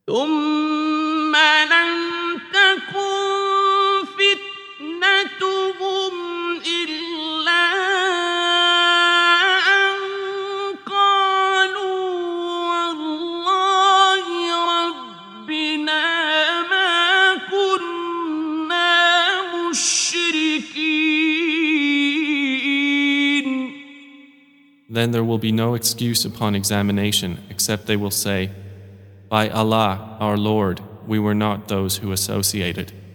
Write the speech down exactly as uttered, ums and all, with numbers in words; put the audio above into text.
ثم لم تكن فتنتهم إلا أن قالوا والله ربنا ما كنا مشركين. Then there will be no excuse upon examination except they will say, "By Allah, our Lord, we were not those who associated."